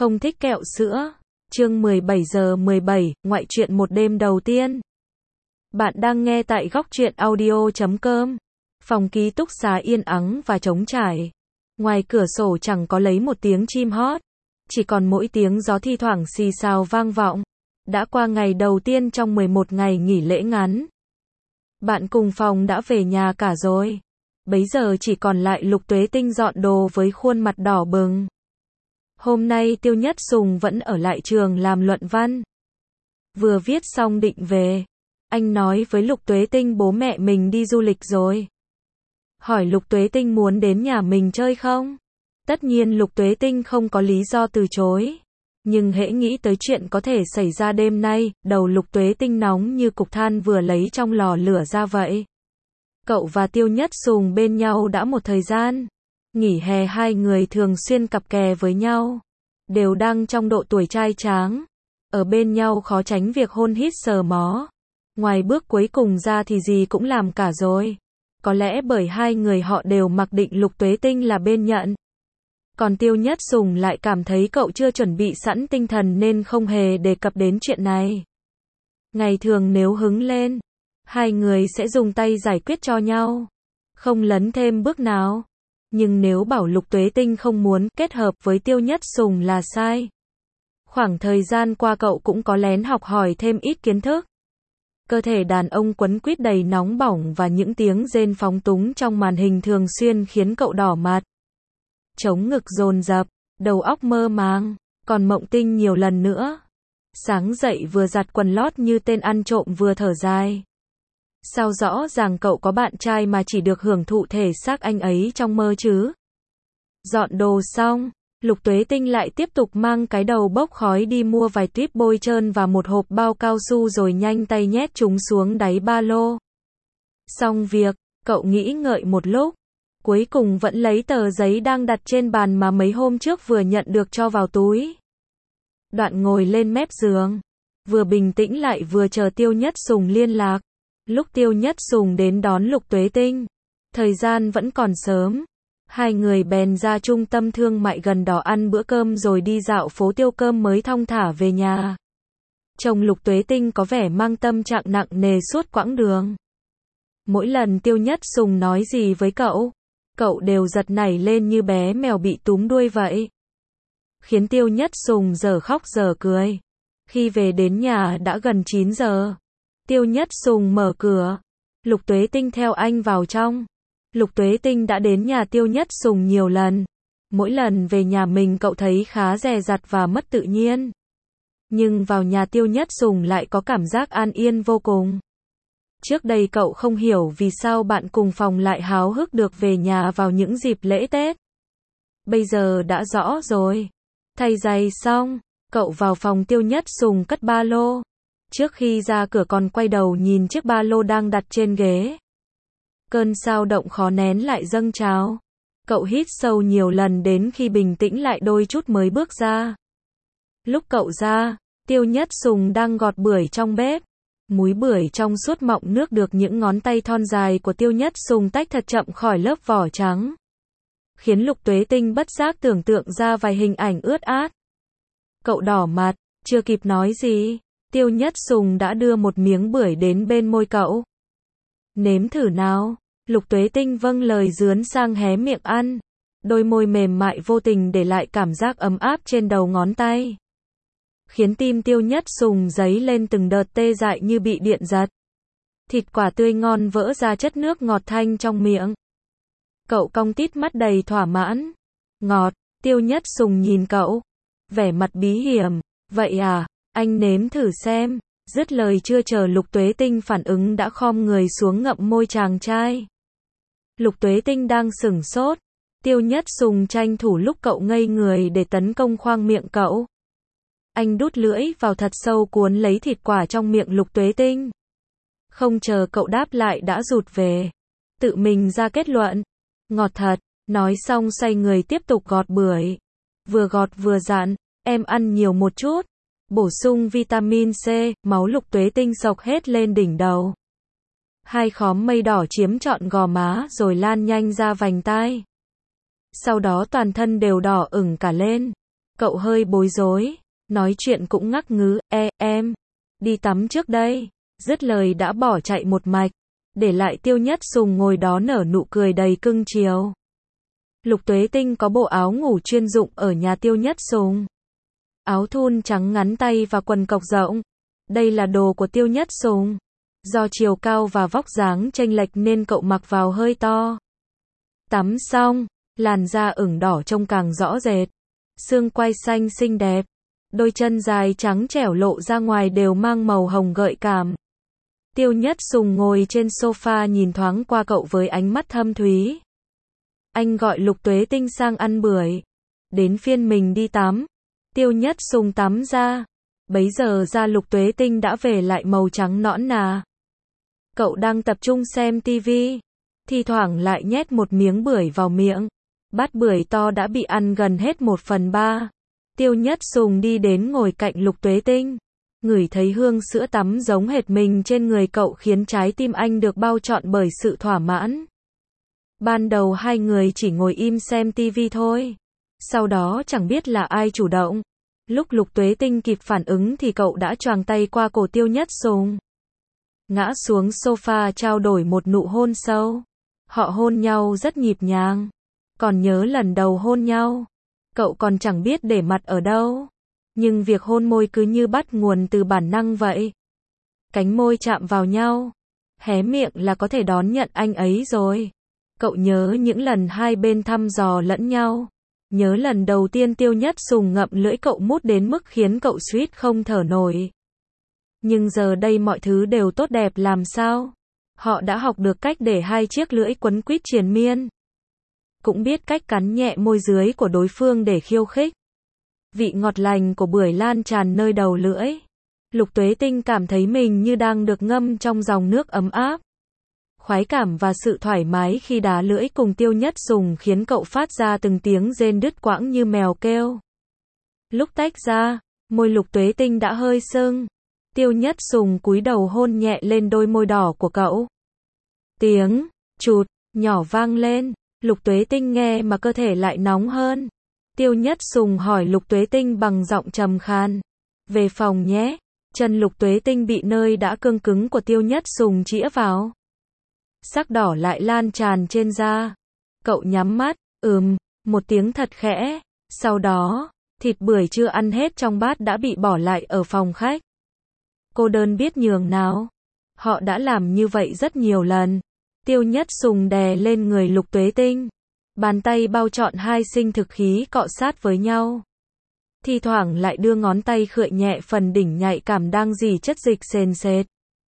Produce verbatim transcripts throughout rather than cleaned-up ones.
Không thích kẹo sữa. Chương mười bảy giờ mười bảy, ngoại truyện một đêm đầu tiên. Bạn đang nghe tại góc truyện audio chấm com. Phòng ký túc xá yên ắng và trống trải. Ngoài cửa sổ chẳng có lấy một tiếng chim hót, chỉ còn mỗi tiếng gió thi thoảng xì xào vang vọng. Đã qua ngày đầu tiên trong mười một ngày nghỉ lễ ngắn. Bạn cùng phòng đã về nhà cả rồi. Bấy giờ chỉ còn lại Lục Tuế Tinh dọn đồ với khuôn mặt đỏ bừng. Hôm nay Tiêu Nhất Sùng vẫn ở lại trường làm luận văn. Vừa viết xong định về, anh nói với Lục Tuế Tinh bố mẹ mình đi du lịch rồi. Hỏi Lục Tuế Tinh muốn đến nhà mình chơi không? Tất nhiên Lục Tuế Tinh không có lý do từ chối. Nhưng hễ nghĩ tới chuyện có thể xảy ra đêm nay, đầu Lục Tuế Tinh nóng như cục than vừa lấy trong lò lửa ra vậy. Cậu và Tiêu Nhất Sùng bên nhau đã một thời gian. Nghỉ hè hai người thường xuyên cặp kè với nhau. Đều đang trong độ tuổi trai tráng. Ở bên nhau khó tránh việc hôn hít sờ mó. Ngoài bước cuối cùng ra thì gì cũng làm cả rồi. Có lẽ bởi hai người họ đều mặc định Lục Tuế Tinh là bên nhận. Còn Tiêu Nhất Sùng lại cảm thấy cậu chưa chuẩn bị sẵn tinh thần nên không hề đề cập đến chuyện này. Ngày thường nếu hứng lên, hai người sẽ dùng tay giải quyết cho nhau. Không lấn thêm bước nào. Nhưng nếu bảo Lục Tuế Tinh không muốn kết hợp với Tiêu Nhất Sùng là sai. Khoảng thời gian qua cậu cũng có lén học hỏi thêm ít kiến thức. Cơ thể đàn ông quấn quýt đầy nóng bỏng và những tiếng rên phóng túng trong màn hình thường xuyên khiến cậu đỏ mặt. Chống ngực dồn dập, đầu óc mơ màng, còn mộng tinh nhiều lần nữa. Sáng dậy vừa giặt quần lót như tên ăn trộm vừa thở dài. Sao rõ ràng cậu có bạn trai mà chỉ được hưởng thụ thể xác anh ấy trong mơ chứ? Dọn đồ xong, Lục Tuế Tinh lại tiếp tục mang cái đầu bốc khói đi mua vài tuyếp bôi trơn và một hộp bao cao su rồi nhanh tay nhét chúng xuống đáy ba lô. Xong việc, cậu nghĩ ngợi một lúc. Cuối cùng vẫn lấy tờ giấy đang đặt trên bàn mà mấy hôm trước vừa nhận được cho vào túi. Đoạn ngồi lên mép giường. Vừa bình tĩnh lại vừa chờ Tiêu Nhất Sùng liên lạc. Lúc Tiêu Nhất Sùng đến đón Lục Tuế Tinh, thời gian vẫn còn sớm. Hai người bèn ra trung tâm thương mại gần đó ăn bữa cơm rồi đi dạo phố Tiêu Cơm mới thong thả về nhà. Chồng Lục Tuế Tinh có vẻ mang tâm trạng nặng nề suốt quãng đường. Mỗi lần Tiêu Nhất Sùng nói gì với cậu, cậu đều giật nảy lên như bé mèo bị túm đuôi vậy. Khiến Tiêu Nhất Sùng giờ khóc giờ cười. Khi về đến nhà đã gần chín giờ. Tiêu Nhất Sùng mở cửa. Lục Tuế Tinh theo anh vào trong. Lục Tuế Tinh đã đến nhà Tiêu Nhất Sùng nhiều lần. Mỗi lần về nhà mình cậu thấy khá dè dặt và mất tự nhiên. Nhưng vào nhà Tiêu Nhất Sùng lại có cảm giác an yên vô cùng. Trước đây cậu không hiểu vì sao bạn cùng phòng lại háo hức được về nhà vào những dịp lễ Tết. Bây giờ đã rõ rồi. Thay giày xong, cậu vào phòng Tiêu Nhất Sùng cất ba lô. Trước khi ra cửa còn quay đầu nhìn chiếc ba lô đang đặt trên ghế. Cơn xao động khó nén lại dâng trào. Cậu hít sâu nhiều lần đến khi bình tĩnh lại đôi chút mới bước ra. Lúc cậu ra, Tiêu Nhất Sùng đang gọt bưởi trong bếp. Múi bưởi trong suốt mọng nước được những ngón tay thon dài của Tiêu Nhất Sùng tách thật chậm khỏi lớp vỏ trắng. Khiến Lục Tuế Tinh bất giác tưởng tượng ra vài hình ảnh ướt át. Cậu đỏ mặt, chưa kịp nói gì. Tiêu Nhất Sùng đã đưa một miếng bưởi đến bên môi cậu. Nếm thử nào. Lục Tuế Tinh vâng lời dướn sang hé miệng ăn. Đôi môi mềm mại vô tình để lại cảm giác ấm áp trên đầu ngón tay. Khiến tim Tiêu Nhất Sùng dấy lên từng đợt tê dại như bị điện giật. Thịt quả tươi ngon vỡ ra chất nước ngọt thanh trong miệng. Cậu cong tít mắt đầy thỏa mãn. Ngọt. Tiêu Nhất Sùng nhìn cậu. Vẻ mặt bí hiểm. Vậy à? Anh nếm thử xem. Dứt lời chưa chờ Lục Tuế Tinh phản ứng đã khom người xuống ngậm môi chàng trai. Lục Tuế Tinh đang sửng sốt. Tiêu Nhất Sùng tranh thủ lúc cậu ngây người để tấn công khoang miệng cậu. Anh đút lưỡi vào thật sâu cuốn lấy thịt quả trong miệng Lục Tuế Tinh. Không chờ cậu đáp lại đã rụt về. Tự mình ra kết luận. Ngọt thật. Nói xong xoay người tiếp tục gọt bưởi. Vừa gọt vừa dặn. Em ăn nhiều một chút. Bổ sung vitamin C, máu Lục Tuế Tinh xộc hết lên đỉnh đầu. Hai khóm mây đỏ chiếm trọn gò má rồi lan nhanh ra vành tai. Sau đó toàn thân đều đỏ ửng cả lên. Cậu hơi bối rối, nói chuyện cũng ngắc ngứ, e, em, đi tắm trước đây. Dứt lời đã bỏ chạy một mạch, để lại Tiêu Nhất Sùng ngồi đó nở nụ cười đầy cưng chiều. Lục Tuế Tinh có bộ áo ngủ chuyên dụng ở nhà Tiêu Nhất Sùng. Áo thun trắng ngắn tay và quần cộc rộng. Đây là đồ của Tiêu Nhất Sùng. Do chiều cao và vóc dáng chênh lệch nên cậu mặc vào hơi to. Tắm xong, làn da ửng đỏ trông càng rõ rệt. Xương quai xanh xinh đẹp. Đôi chân dài trắng trẻo lộ ra ngoài đều mang màu hồng gợi cảm. Tiêu Nhất Sùng ngồi trên sofa nhìn thoáng qua cậu với ánh mắt thâm thúy. Anh gọi Lục Tuế Tinh sang ăn bưởi. Đến phiên mình đi tắm. Tiêu Nhất Sùng tắm ra. Bấy giờ da Lục Tuế Tinh đã về lại màu trắng nõn nà. Cậu đang tập trung xem tivi. Thi thoảng lại nhét một miếng bưởi vào miệng. Bát bưởi to đã bị ăn gần hết một phần ba. Tiêu Nhất Sùng đi đến ngồi cạnh Lục Tuế Tinh. Ngửi thấy hương sữa tắm giống hệt mình trên người cậu khiến trái tim anh được bao trọn bởi sự thỏa mãn. Ban đầu hai người chỉ ngồi im xem tivi thôi. Sau đó chẳng biết là ai chủ động. Lúc Lục Tuế Tinh kịp phản ứng thì cậu đã choàng tay qua cổ Tiêu Nhất Sùng. Ngã xuống sofa trao đổi một nụ hôn sâu. Họ hôn nhau rất nhịp nhàng. Còn nhớ lần đầu hôn nhau, cậu còn chẳng biết để mặt ở đâu. Nhưng việc hôn môi cứ như bắt nguồn từ bản năng vậy. Cánh môi chạm vào nhau, hé miệng là có thể đón nhận anh ấy rồi. Cậu nhớ những lần hai bên thăm dò lẫn nhau. Nhớ lần đầu tiên Tiêu Nhất Sùng ngậm lưỡi cậu mút đến mức khiến cậu suýt không thở nổi. Nhưng giờ đây mọi thứ đều tốt đẹp làm sao? Họ đã học được cách để hai chiếc lưỡi quấn quýt triền miên. Cũng biết cách cắn nhẹ môi dưới của đối phương để khiêu khích. Vị ngọt lành của bưởi lan tràn nơi đầu lưỡi. Lục Tuế Tinh cảm thấy mình như đang được ngâm trong dòng nước ấm áp. Khoái cảm và sự thoải mái khi đá lưỡi cùng Tiêu Nhất Sùng khiến cậu phát ra từng tiếng rên đứt quãng như mèo kêu. Lúc tách ra, môi Lục Tuế Tinh đã hơi sưng. Tiêu Nhất Sùng cúi đầu hôn nhẹ lên đôi môi đỏ của cậu. Tiếng chụt nhỏ vang lên. Lục Tuế Tinh nghe mà cơ thể lại nóng hơn. Tiêu Nhất Sùng hỏi Lục Tuế Tinh bằng giọng trầm khan. Về phòng nhé. Chân Lục Tuế Tinh bị nơi đã cương cứng của Tiêu Nhất Sùng chĩa vào. Sắc đỏ lại lan tràn trên da. Cậu nhắm mắt, ừm, một tiếng thật khẽ. Sau đó, thịt bưởi chưa ăn hết trong bát đã bị bỏ lại ở phòng khách. Cô đơn biết nhường nào. Họ đã làm như vậy rất nhiều lần. Tiêu Nhất Sùng đè lên người Lục Tuế Tinh. Bàn tay bao trọn hai sinh thực khí cọ sát với nhau. Thi thoảng lại đưa ngón tay khựa nhẹ phần đỉnh nhạy cảm đang rỉ chất dịch sền sệt.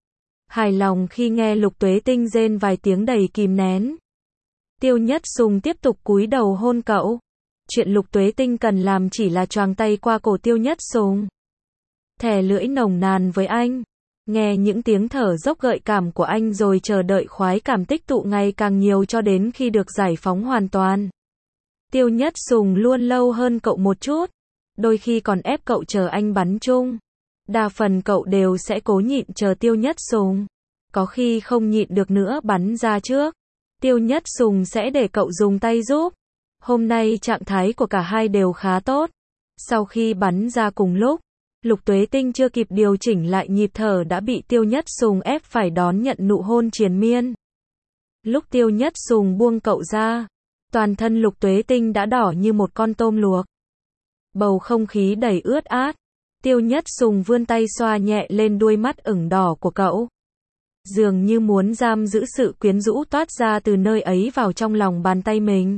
Hài lòng khi nghe Lục Tuế Tinh rên vài tiếng đầy kìm nén. Tiêu Nhất Sùng tiếp tục cúi đầu hôn cậu. Chuyện Lục Tuế Tinh cần làm chỉ là choàng tay qua cổ Tiêu Nhất Sùng. Thè lưỡi nồng nàn với anh. Nghe những tiếng thở dốc gợi cảm của anh rồi chờ đợi khoái cảm tích tụ ngày càng nhiều cho đến khi được giải phóng hoàn toàn. Tiêu Nhất Sùng luôn lâu hơn cậu một chút. Đôi khi còn ép cậu chờ anh bắn chung. Đa phần cậu đều sẽ cố nhịn chờ Tiêu Nhất Sùng. Có khi không nhịn được nữa bắn ra trước. Tiêu Nhất Sùng sẽ để cậu dùng tay giúp. Hôm nay trạng thái của cả hai đều khá tốt. Sau khi bắn ra cùng lúc, Lục Tuế Tinh chưa kịp điều chỉnh lại nhịp thở đã bị Tiêu Nhất Sùng ép phải đón nhận nụ hôn triền miên. Lúc Tiêu Nhất Sùng buông cậu ra, toàn thân Lục Tuế Tinh đã đỏ như một con tôm luộc. Bầu không khí đầy ướt át. Tiêu Nhất Sùng vươn tay xoa nhẹ lên đuôi mắt ửng đỏ của cậu. Dường như muốn giam giữ sự quyến rũ toát ra từ nơi ấy vào trong lòng bàn tay mình.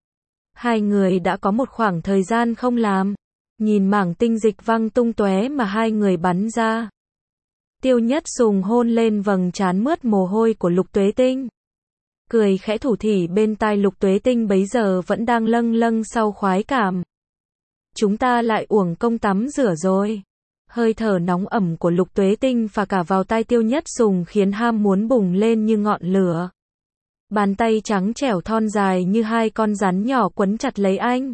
Hai người đã có một khoảng thời gian không làm. Nhìn mảng tinh dịch văng tung tóe mà hai người bắn ra. Tiêu Nhất Sùng hôn lên vầng trán mướt mồ hôi của Lục Tuế Tinh. Cười khẽ thủ thỉ bên tai Lục Tuế Tinh bấy giờ vẫn đang lâng lâng sau khoái cảm. Chúng ta lại uổng công tắm rửa rồi. Hơi thở nóng ẩm của Lục Tuế Tinh phả cả vào tai Tiêu Nhất Sùng khiến ham muốn bùng lên như ngọn lửa. Bàn tay trắng trẻo thon dài như hai con rắn nhỏ quấn chặt lấy anh.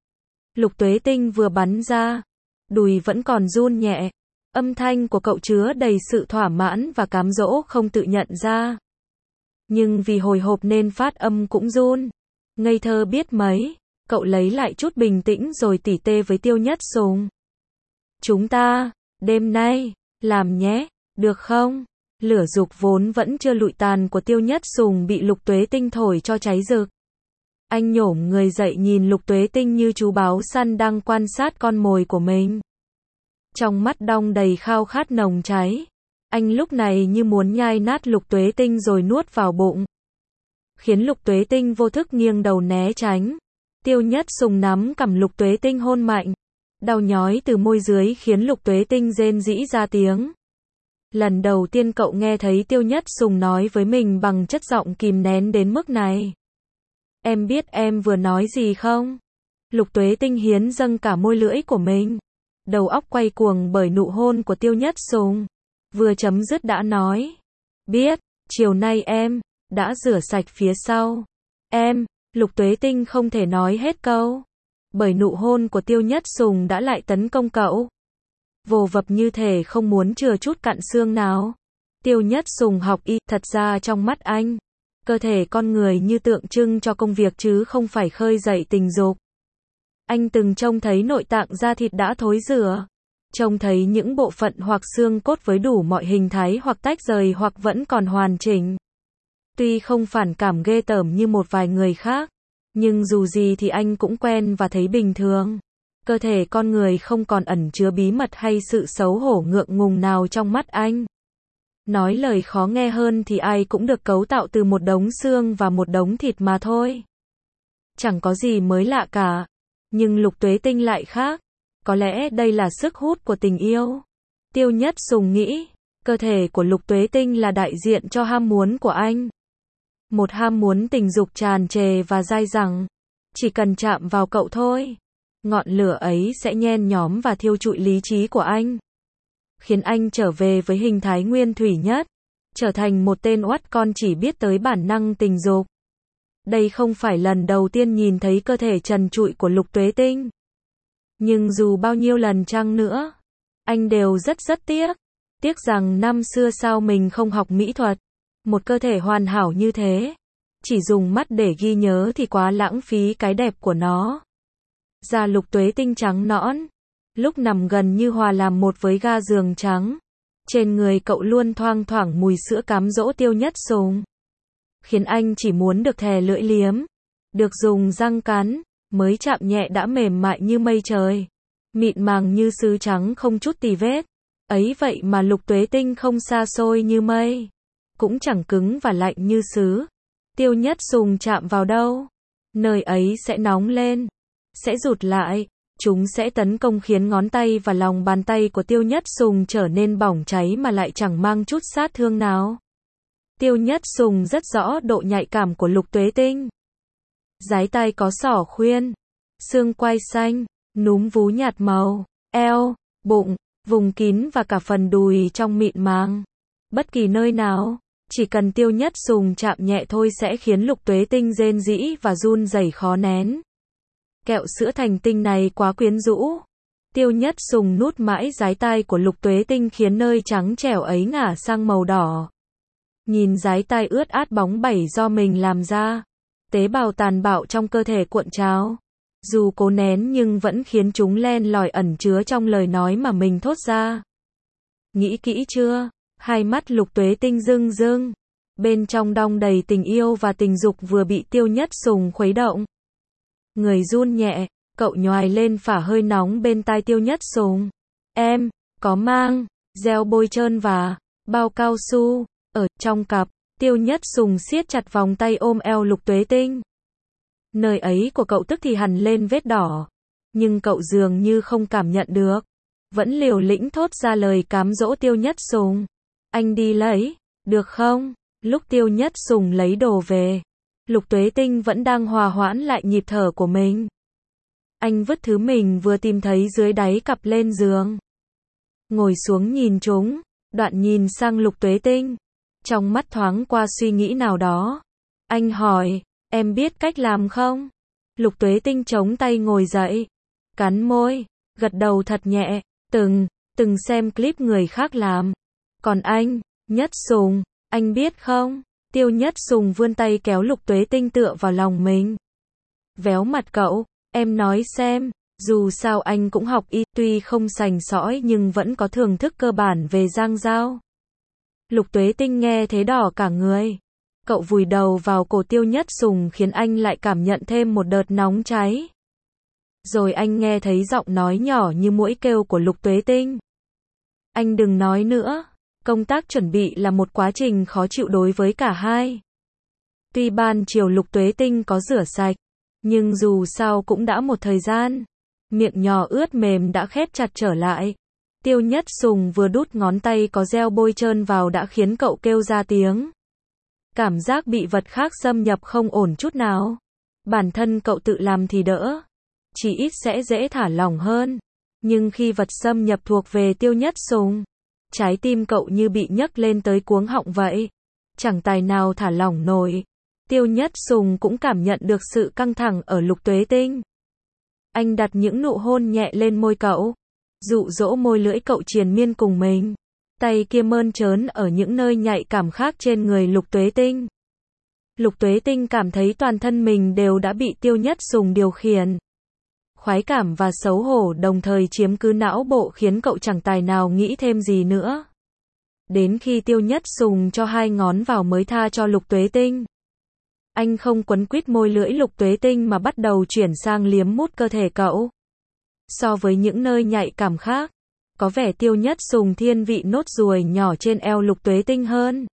Lục Tuế Tinh vừa bắn ra, đùi vẫn còn run nhẹ. Âm thanh của cậu chứa đầy sự thỏa mãn và cám dỗ không tự nhận ra. Nhưng vì hồi hộp nên phát âm cũng run. Ngây thơ biết mấy. Cậu lấy lại chút bình tĩnh rồi tỉ tê với Tiêu Nhất Sùng. Chúng ta, đêm nay, làm nhé, được không? Lửa dục vốn vẫn chưa lụi tàn của Tiêu Nhất Sùng bị Lục Tuế Tinh thổi cho cháy rực. Anh nhổm người dậy nhìn Lục Tuế Tinh như chú báo săn đang quan sát con mồi của mình. Trong mắt đong đầy khao khát nồng cháy. Anh lúc này như muốn nhai nát Lục Tuế Tinh rồi nuốt vào bụng. Khiến Lục Tuế Tinh vô thức nghiêng đầu né tránh. Tiêu Nhất Sùng nắm cằm Lục Tuế Tinh hôn mạnh. Đau nhói từ môi dưới khiến Lục Tuế Tinh rên rỉ ra tiếng. Lần đầu tiên cậu nghe thấy Tiêu Nhất Sùng nói với mình bằng chất giọng kìm nén đến mức này. Em biết em vừa nói gì không? Lục Tuế Tinh hiến dâng cả môi lưỡi của mình. Đầu óc quay cuồng bởi nụ hôn của Tiêu Nhất Sùng. Vừa chấm dứt đã nói. Biết, chiều nay em đã rửa sạch phía sau. Em, Lục Tuế Tinh không thể nói hết câu. Bởi nụ hôn của Tiêu Nhất Sùng đã lại tấn công cậu. Vồ vập như thể không muốn chừa chút cặn xương nào. Tiêu Nhất Sùng học y, thật ra trong mắt anh, cơ thể con người như tượng trưng cho công việc chứ không phải khơi dậy tình dục. Anh từng trông thấy nội tạng da thịt đã thối rữa, trông thấy những bộ phận hoặc xương cốt với đủ mọi hình thái hoặc tách rời hoặc vẫn còn hoàn chỉnh. Tuy không phản cảm ghê tởm như một vài người khác, nhưng dù gì thì anh cũng quen và thấy bình thường. Cơ thể con người không còn ẩn chứa bí mật hay sự xấu hổ ngượng ngùng nào trong mắt anh. Nói lời khó nghe hơn thì ai cũng được cấu tạo từ một đống xương và một đống thịt mà thôi. Chẳng có gì mới lạ cả. Nhưng Lục Tuế Tinh lại khác. Có lẽ đây là sức hút của tình yêu. Tiêu Nhất Sùng nghĩ, cơ thể của Lục Tuế Tinh là đại diện cho ham muốn của anh. Một ham muốn tình dục tràn trề và dai dẳng. Chỉ cần chạm vào cậu thôi, ngọn lửa ấy sẽ nhen nhóm và thiêu trụi lý trí của anh. Khiến anh trở về với hình thái nguyên thủy nhất. Trở thành một tên oắt con chỉ biết tới bản năng tình dục. Đây không phải lần đầu tiên nhìn thấy cơ thể trần trụi của Lục Tuế Tinh. Nhưng dù bao nhiêu lần chăng nữa, anh đều rất rất tiếc. Tiếc rằng năm xưa sao mình không học mỹ thuật. Một cơ thể hoàn hảo như thế, chỉ dùng mắt để ghi nhớ thì quá lãng phí cái đẹp của nó. Da Lục Tuế Tinh trắng nõn, lúc nằm gần như hòa làm một với ga giường trắng. Trên người cậu luôn thoang thoảng mùi sữa cám dỗ Tiêu Nhất Sùng, khiến anh chỉ muốn được thè lưỡi liếm, được dùng răng cắn, mới chạm nhẹ đã mềm mại như mây trời, mịn màng như sứ trắng không chút tì vết. Ấy vậy mà Lục Tuế Tinh không xa xôi như mây, cũng chẳng cứng và lạnh như sứ. Tiêu Nhất Sùng chạm vào đâu, nơi ấy sẽ nóng lên, sẽ rụt lại, chúng sẽ tấn công khiến ngón tay và lòng bàn tay của Tiêu Nhất Sùng trở nên bỏng cháy mà lại chẳng mang chút sát thương nào. Tiêu Nhất Sùng rất rõ độ nhạy cảm của Lục Tuế Tinh. Dái tay có xỏ khuyên, xương quai xanh, núm vú nhạt màu, eo, bụng, vùng kín và cả phần đùi trong mịn màng. Bất kỳ nơi nào, chỉ cần Tiêu Nhất Sùng chạm nhẹ thôi sẽ khiến Lục Tuế Tinh rên rỉ và run rẩy khó nén. Kẹo sữa thành tinh này quá quyến rũ. Tiêu Nhất Sùng nút mãi dái tai của Lục Tuế Tinh khiến nơi trắng trẻo ấy ngả sang màu đỏ. Nhìn dái tai ướt át bóng bẩy do mình làm ra, tế bào tàn bạo trong cơ thể cuộn trào. Dù cố nén nhưng vẫn khiến chúng len lỏi ẩn chứa trong lời nói mà mình thốt ra. Nghĩ kỹ chưa? Hai mắt Lục Tuế Tinh rưng rưng. Bên trong đong đầy tình yêu và tình dục vừa bị Tiêu Nhất Sùng khuấy động. Người run nhẹ, cậu nhoài lên phả hơi nóng bên tai Tiêu Nhất Sùng. Em, có mang, gel bôi trơn và bao cao su, ở trong cặp. Tiêu Nhất Sùng siết chặt vòng tay ôm eo Lục Tuế Tinh. Nơi ấy của cậu tức thì hằn lên vết đỏ. Nhưng cậu dường như không cảm nhận được. Vẫn liều lĩnh thốt ra lời cám dỗ Tiêu Nhất Sùng. Anh đi lấy, được không? Lúc Tiêu Nhất Sùng lấy đồ về, Lục Tuế Tinh vẫn đang hòa hoãn lại nhịp thở của mình. Anh vứt thứ mình vừa tìm thấy dưới đáy cặp lên giường. Ngồi xuống nhìn chúng, đoạn nhìn sang Lục Tuế Tinh. Trong mắt thoáng qua suy nghĩ nào đó. Anh hỏi, em biết cách làm không? Lục Tuế Tinh chống tay ngồi dậy, cắn môi, gật đầu thật nhẹ, từng, từng xem clip người khác làm. Còn anh, Nhất Sùng, anh biết không? Tiêu Nhất Sùng vươn tay kéo Lục Tuế Tinh tựa vào lòng mình. Véo mặt cậu, Em nói xem, dù sao anh cũng học y, tuy không sành sỏi nhưng vẫn có thưởng thức cơ bản về giang giao. Lục Tuế Tinh nghe thế đỏ cả người. Cậu vùi đầu vào cổ Tiêu Nhất Sùng khiến anh lại cảm nhận thêm một đợt nóng cháy. Rồi anh nghe thấy giọng nói nhỏ như muỗi kêu của Lục Tuế Tinh. Anh đừng nói nữa, công tác chuẩn bị là một quá trình khó chịu đối với cả hai. Tuy ban chiều Lục Tuế Tinh có rửa sạch, nhưng dù sao cũng đã một thời gian. Miệng nhỏ ướt mềm đã khép chặt trở lại. Tiêu Nhất Sùng vừa đút ngón tay có gel bôi trơn vào đã khiến cậu kêu ra tiếng. Cảm giác bị vật khác xâm nhập không ổn chút nào. Bản thân cậu tự làm thì đỡ, chỉ ít sẽ dễ thả lỏng hơn. Nhưng khi vật xâm nhập thuộc về Tiêu Nhất Sùng, trái tim cậu như bị nhấc lên tới cuống họng vậy. Chẳng tài nào thả lỏng nổi. Tiêu Nhất Sùng cũng cảm nhận được sự căng thẳng ở Lục Tuế Tinh. Anh đặt những nụ hôn nhẹ lên môi cậu, dụ dỗ môi lưỡi cậu triền miên cùng mình. Tay kia mơn trớn ở những nơi nhạy cảm khác trên người Lục Tuế Tinh. Lục Tuế Tinh cảm thấy toàn thân mình đều đã bị Tiêu Nhất Sùng điều khiển. Khoái cảm và xấu hổ đồng thời chiếm cứ não bộ khiến cậu chẳng tài nào nghĩ thêm gì nữa. Đến khi Tiêu Nhất Sùng cho hai ngón vào mới tha cho Lục Tuế Tinh. Anh không quấn quýt môi lưỡi Lục Tuế Tinh mà bắt đầu chuyển sang liếm mút cơ thể cậu. So với những nơi nhạy cảm khác, có vẻ Tiêu Nhất Sùng thiên vị nốt ruồi nhỏ trên eo Lục Tuế Tinh hơn.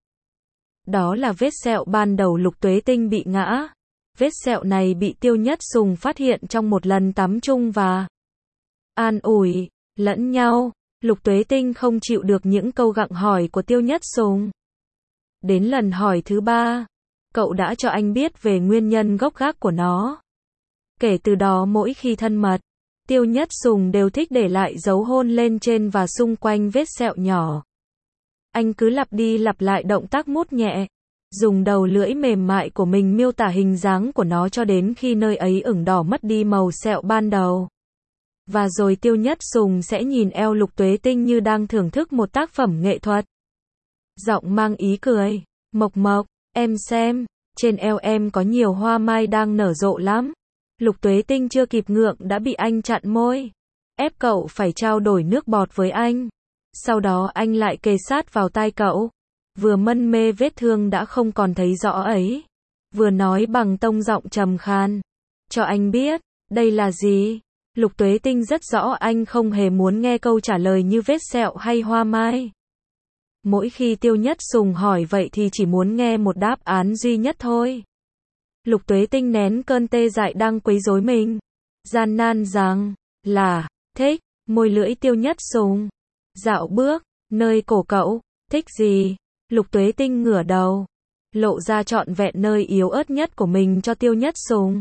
Đó là vết sẹo ban đầu Lục Tuế Tinh bị ngã. Vết sẹo này bị Tiêu Nhất Sùng phát hiện trong một lần tắm chung và an ủi lẫn nhau. Lục Tuế Tinh không chịu được những câu gặng hỏi của Tiêu Nhất Sùng. Đến lần hỏi thứ ba, cậu đã cho anh biết về nguyên nhân gốc gác của nó. Kể từ đó mỗi khi thân mật, Tiêu Nhất Sùng đều thích để lại dấu hôn lên trên và xung quanh vết sẹo nhỏ. Anh cứ lặp đi lặp lại động tác mút nhẹ, dùng đầu lưỡi mềm mại của mình miêu tả hình dáng của nó cho đến khi nơi ấy ửng đỏ mất đi màu sẹo ban đầu. Và rồi Tiêu Nhất Sùng sẽ nhìn eo Lục Tuế Tinh như đang thưởng thức một tác phẩm nghệ thuật. Giọng mang ý cười, Mộc Mộc, em xem, trên eo em có nhiều hoa mai đang nở rộ lắm. Lục Tuế Tinh chưa kịp ngượng đã bị anh chặn môi, ép cậu phải trao đổi nước bọt với anh. Sau đó anh lại kề sát vào tai cậu, vừa mân mê vết thương đã không còn thấy rõ ấy, vừa nói bằng tông giọng trầm khan, cho anh biết, đây là gì? Lục Tuế Tinh rất rõ anh không hề muốn nghe câu trả lời như vết sẹo hay hoa mai. Mỗi khi Tiêu Nhất Sùng hỏi vậy thì chỉ muốn nghe một đáp án duy nhất thôi. Lục Tuế Tinh nén cơn tê dại đang quấy rối mình, gian nan rằng là thích. Môi lưỡi Tiêu Nhất Sùng dạo bước nơi cổ cậu. Thích gì? Lục Tuế Tinh ngửa đầu, lộ ra trọn vẹn nơi yếu ớt nhất của mình cho Tiêu Nhất Sùng.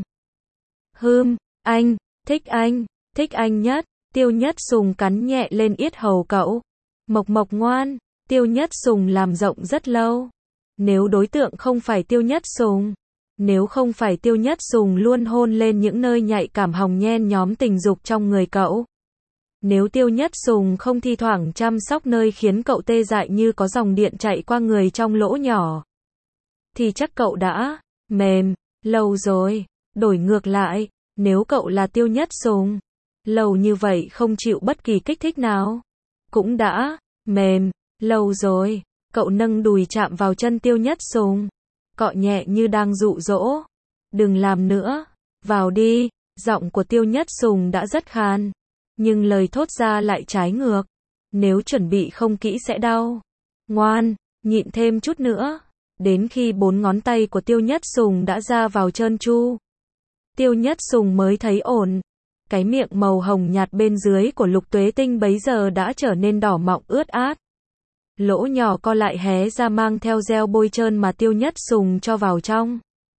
Hừm, anh, thích anh, thích anh nhất. Tiêu Nhất Sùng cắn nhẹ lên yết hầu cậu. Mộc Mộc ngoan. Tiêu Nhất Sùng làm rộng rất lâu. Nếu đối tượng không phải Tiêu Nhất Sùng, nếu không phải Tiêu Nhất Sùng luôn hôn lên những nơi nhạy cảm hồng nhen nhóm tình dục trong người cậu, nếu Tiêu Nhất Sùng không thi thoảng chăm sóc nơi khiến cậu tê dại như có dòng điện chạy qua người trong lỗ nhỏ, thì chắc cậu đã mềm lâu rồi. Đổi ngược lại, nếu cậu là Tiêu Nhất Sùng, lâu như vậy không chịu bất kỳ kích thích nào, cũng đã mềm lâu rồi. Cậu nâng đùi chạm vào chân Tiêu Nhất Sùng, cọ nhẹ như đang dụ dỗ. Đừng làm nữa, vào đi. Giọng của Tiêu Nhất Sùng đã rất khan, nhưng lời thốt ra lại trái ngược. Nếu chuẩn bị không kỹ sẽ đau. Ngoan, nhịn thêm chút nữa. Đến khi bốn ngón tay của Tiêu Nhất Sùng đã ra vào trơn tru, Tiêu Nhất Sùng mới thấy ổn. Cái miệng màu hồng nhạt bên dưới của Lục Tuế Tinh bấy giờ đã trở nên đỏ mọng ướt át. Lỗ nhỏ co lại hé ra mang theo gel bôi trơn mà Tiêu Nhất Sùng cho vào trong.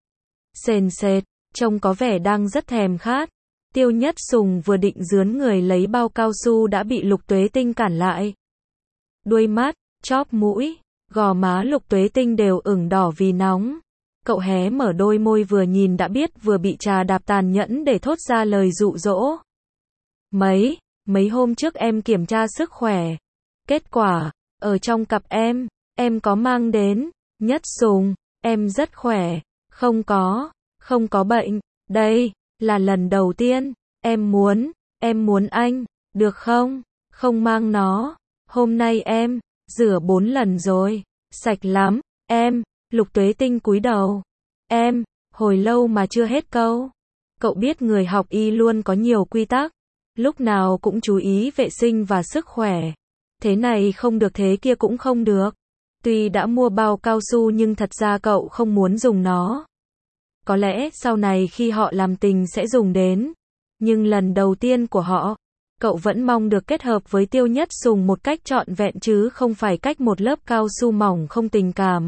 Sền sệt, trông có vẻ đang rất thèm khát. Tiêu Nhất Sùng vừa định dướn người lấy bao cao su đã bị Lục Tuế Tinh cản lại. Đuôi mắt, chóp mũi, gò má Lục Tuế Tinh đều ửng đỏ vì nóng. Cậu hé mở đôi môi vừa nhìn đã biết vừa bị trà đạp tàn nhẫn để thốt ra lời dụ dỗ. Mấy, mấy hôm trước em kiểm tra sức khỏe. Kết quả, ở trong cặp em, em có mang đến. Nhất Sùng, em rất khỏe. Không có, không có bệnh. Đây, Là lần đầu tiên, em muốn, em muốn anh, được không? Không mang nó. Hôm nay em, rửa bốn lần rồi, sạch lắm, em, Lục Tuế Tinh cúi đầu. Em, hồi lâu mà chưa hết câu. Cậu biết người học y luôn có nhiều quy tắc, lúc nào cũng chú ý vệ sinh và sức khỏe. Thế này không được thế kia cũng không được. Tuy đã mua bao cao su nhưng thật ra cậu không muốn dùng nó. Có lẽ sau này khi họ làm tình sẽ dùng đến. Nhưng lần đầu tiên của họ, cậu vẫn mong được kết hợp với Tiêu Nhất Sùng một cách trọn vẹn chứ không phải cách một lớp cao su mỏng không tình cảm.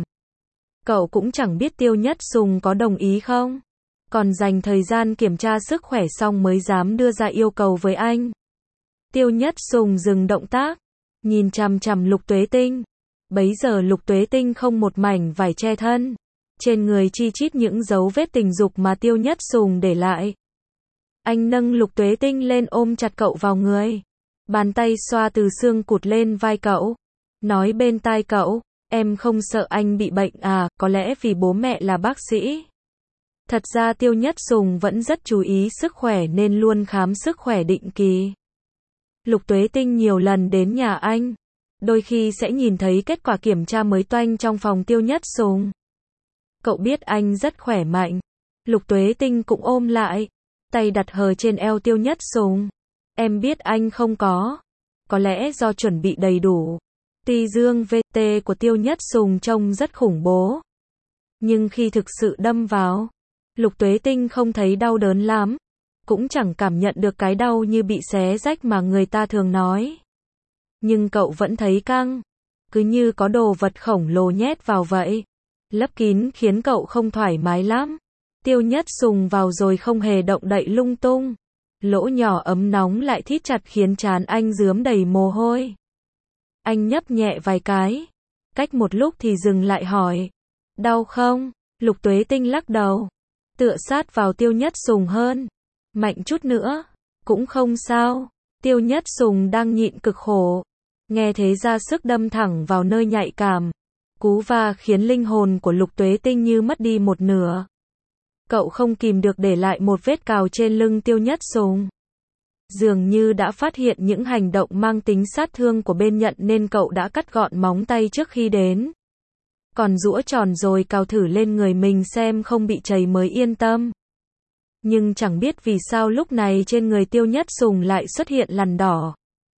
Cậu cũng chẳng biết Tiêu Nhất Sùng có đồng ý không. Còn dành thời gian kiểm tra sức khỏe xong mới dám đưa ra yêu cầu với anh. Tiêu Nhất Sùng dừng động tác, nhìn chằm chằm Lục Tuế Tinh. Bấy giờ Lục Tuế Tinh không một mảnh vải che thân. Trên người chi chít những dấu vết tình dục mà Tiêu Nhất Sùng để lại. Anh nâng Lục Tuế Tinh lên ôm chặt cậu vào người. Bàn tay xoa từ xương cụt lên vai cậu. Nói bên tai cậu, em không sợ anh bị bệnh à, có lẽ vì bố mẹ là bác sĩ. Thật ra Tiêu Nhất Sùng vẫn rất chú ý sức khỏe nên luôn khám sức khỏe định kỳ. Lục Tuế Tinh nhiều lần đến nhà anh. Đôi khi sẽ nhìn thấy kết quả kiểm tra mới toanh trong phòng Tiêu Nhất Sùng. Cậu biết anh rất khỏe mạnh. Lục Tuế Tinh cũng ôm lại. Tay đặt hờ trên eo Tiêu Nhất Sùng. Em biết anh không có. Có lẽ do chuẩn bị đầy đủ. Ti dương vê tê của Tiêu Nhất Sùng trông rất khủng bố. Nhưng khi thực sự đâm vào, Lục Tuế Tinh không thấy đau đớn lắm. Cũng chẳng cảm nhận được cái đau như bị xé rách mà người ta thường nói. Nhưng cậu vẫn thấy căng. Cứ như có đồ vật khổng lồ nhét vào vậy. Lấp kín khiến cậu không thoải mái lắm. Tiêu Nhất Sùng vào rồi không hề động đậy lung tung. Lỗ nhỏ ấm nóng lại thít chặt khiến trán anh rướm đầy mồ hôi. Anh nhấp nhẹ vài cái. Cách một lúc thì dừng lại hỏi. Đau không? Lục Tuế Tinh lắc đầu. Tựa sát vào Tiêu Nhất Sùng hơn. Mạnh chút nữa. Cũng không sao. Tiêu Nhất Sùng đang nhịn cực khổ. Nghe thế ra sức đâm thẳng vào nơi nhạy cảm. Cú va khiến linh hồn của Lục Tuế Tinh như mất đi một nửa. Cậu không kìm được để lại một vết cào trên lưng Tiêu Nhất Sùng. Dường như đã phát hiện những hành động mang tính sát thương của bên nhận nên cậu đã cắt gọn móng tay trước khi đến. Còn giũa tròn rồi cào thử lên người mình xem không bị chảy mới yên tâm. Nhưng chẳng biết vì sao lúc này trên người Tiêu Nhất Sùng lại xuất hiện lằn đỏ.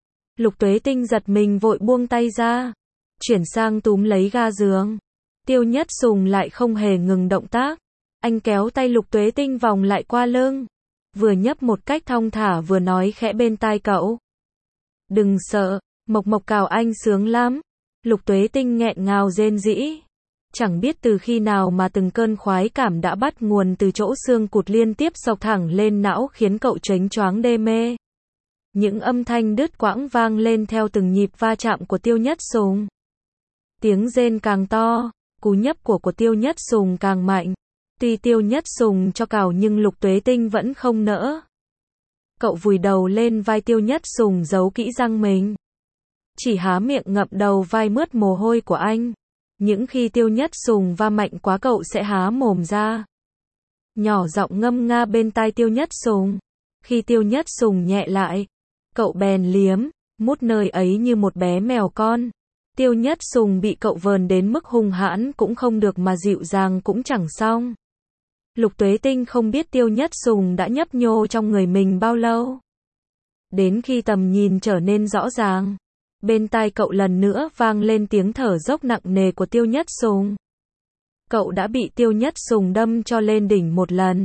Lục Tuế Tinh giật mình vội buông tay ra. Chuyển sang túm lấy ga giường. Tiêu Nhất Sùng lại không hề ngừng động tác. Anh kéo tay Lục Tuế Tinh vòng lại qua lưng. Vừa nhấp một cách thong thả vừa nói khẽ bên tai cậu. Đừng sợ, Mộc Mộc cào anh sướng lắm. Lục Tuế Tinh nghẹn ngào rên rỉ. Chẳng biết từ khi nào mà từng cơn khoái cảm đã bắt nguồn từ chỗ xương cụt liên tiếp xộc thẳng lên não khiến cậu choáng choáng đê mê. Những âm thanh đứt quãng vang lên theo từng nhịp va chạm của Tiêu Nhất Sùng. Tiếng rên càng to, cú nhấp của của Tiêu Nhất Sùng càng mạnh. Tuy Tiêu Nhất Sùng cho cào nhưng Lục Tuế Tinh vẫn không nỡ. Cậu vùi đầu lên vai Tiêu Nhất Sùng giấu kỹ răng mình. Chỉ há miệng ngậm đầu vai mướt mồ hôi của anh. Những khi Tiêu Nhất Sùng va mạnh quá cậu sẽ há mồm ra. Nhỏ giọng ngâm nga bên tai Tiêu Nhất Sùng. Khi Tiêu Nhất Sùng nhẹ lại, cậu bèn liếm, mút nơi ấy như một bé mèo con. Tiêu Nhất Sùng bị cậu vờn đến mức hung hãn cũng không được mà dịu dàng cũng chẳng xong. Lục Tuế Tinh không biết Tiêu Nhất Sùng đã nhấp nhô trong người mình bao lâu. Đến khi tầm nhìn trở nên rõ ràng, bên tai cậu lần nữa vang lên tiếng thở dốc nặng nề của Tiêu Nhất Sùng. Cậu đã bị Tiêu Nhất Sùng đâm cho lên đỉnh một lần.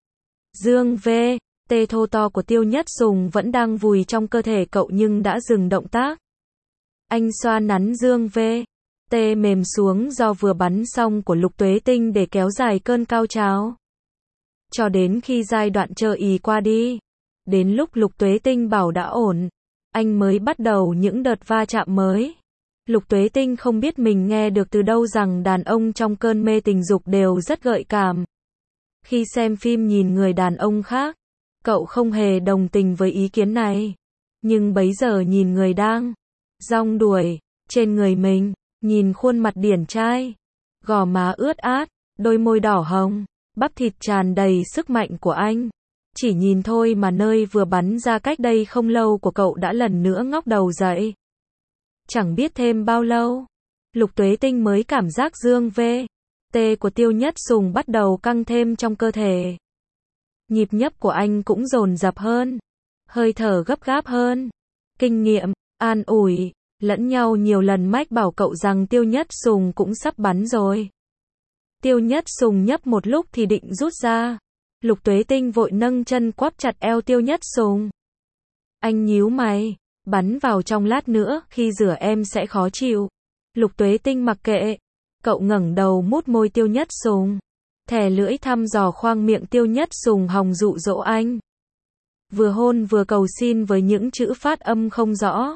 Dương V, tê thô to của Tiêu Nhất Sùng vẫn đang vùi trong cơ thể cậu nhưng đã dừng động tác. Anh xoa nắn dương V, tê mềm xuống do vừa bắn xong của Lục Tuế Tinh để kéo dài cơn cao trào. Cho đến khi giai đoạn chờ ì qua đi, đến lúc Lục Tuế Tinh bảo đã ổn, anh mới bắt đầu những đợt va chạm mới. Lục Tuế Tinh không biết mình nghe được từ đâu rằng đàn ông trong cơn mê tình dục đều rất gợi cảm. Khi xem phim nhìn người đàn ông khác, cậu không hề đồng tình với ý kiến này. Nhưng bấy giờ nhìn người đang rong đuổi trên người mình, nhìn khuôn mặt điển trai, gò má ướt át, đôi môi đỏ hồng, bắp thịt tràn đầy sức mạnh của anh, Chỉ nhìn thôi mà nơi vừa bắn ra cách đây không lâu của cậu đã lần nữa ngóc đầu dậy. Chẳng biết thêm bao lâu, Lục Tuế Tinh mới cảm giác dương vê, tê của Tiêu Nhất Sùng bắt đầu căng thêm trong cơ thể. Nhịp nhấp của anh cũng dồn dập hơn, hơi thở gấp gáp hơn. Kinh nghiệm, an ủi, lẫn nhau nhiều lần mách bảo cậu rằng Tiêu Nhất Sùng cũng sắp bắn rồi. Tiêu Nhất Sùng nhấp một lúc thì định rút ra. Lục Tuế Tinh vội nâng chân quắp chặt eo Tiêu Nhất Sùng. Anh nhíu mày, bắn vào trong lát nữa, khi rửa em sẽ khó chịu. Lục Tuế Tinh mặc kệ. Cậu ngẩng đầu mút môi Tiêu Nhất Sùng. Thè lưỡi thăm dò khoang miệng Tiêu Nhất Sùng hòng dụ dỗ anh. Vừa hôn vừa cầu xin với những chữ phát âm không rõ.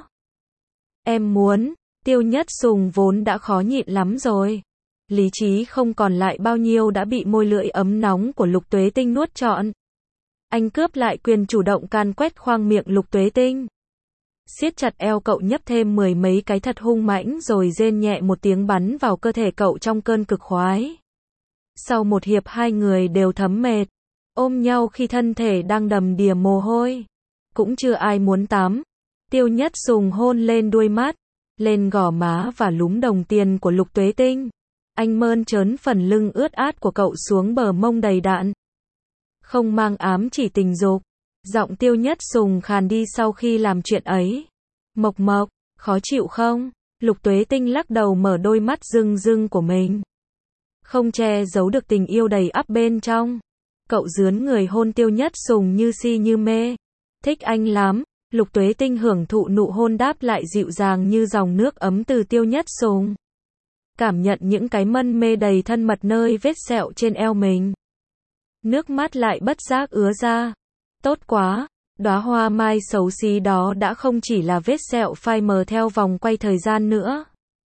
Em muốn, Tiêu Nhất Sùng vốn đã khó nhịn lắm rồi. Lý trí không còn lại bao nhiêu đã bị môi lưỡi ấm nóng của Lục Tuế Tinh nuốt trọn. Anh cướp lại quyền chủ động can quét khoang miệng Lục Tuế Tinh. Siết chặt eo cậu nhấp thêm mười mấy cái thật hung mãnh rồi rên nhẹ một tiếng bắn vào cơ thể cậu trong cơn cực khoái. Sau một hiệp hai người đều thấm mệt, ôm nhau khi thân thể đang đầm đìa mồ hôi. Cũng chưa ai muốn tắm. Tiêu Nhất Sùng hôn lên đuôi mắt, lên gò má và lúm đồng tiền của Lục Tuế Tinh. Anh mơn trớn phần lưng ướt át của cậu xuống bờ mông đầy đạn. Không mang ám chỉ tình dục. Giọng Tiêu Nhất Sùng khàn đi sau khi làm chuyện ấy. Mộc mộc, khó chịu không? Lục Tuế Tinh lắc đầu mở đôi mắt rưng rưng của mình. Không che giấu được tình yêu đầy ắp bên trong. Cậu dướn người hôn Tiêu Nhất Sùng như si như mê. Thích anh lắm. Lục Tuế Tinh hưởng thụ nụ hôn đáp lại dịu dàng như dòng nước ấm từ Tiêu Nhất Sùng. Cảm nhận những cái mân mê đầy thân mật nơi vết sẹo trên eo mình. Nước mắt lại bất giác ứa ra. Tốt quá, đóa hoa mai xấu xí đó đã không chỉ là vết sẹo phai mờ theo vòng quay thời gian nữa.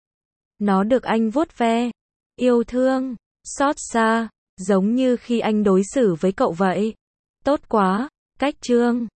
Nó được anh vuốt ve, yêu thương, xót xa, giống như khi anh đối xử với cậu vậy. Tốt quá, cách chương.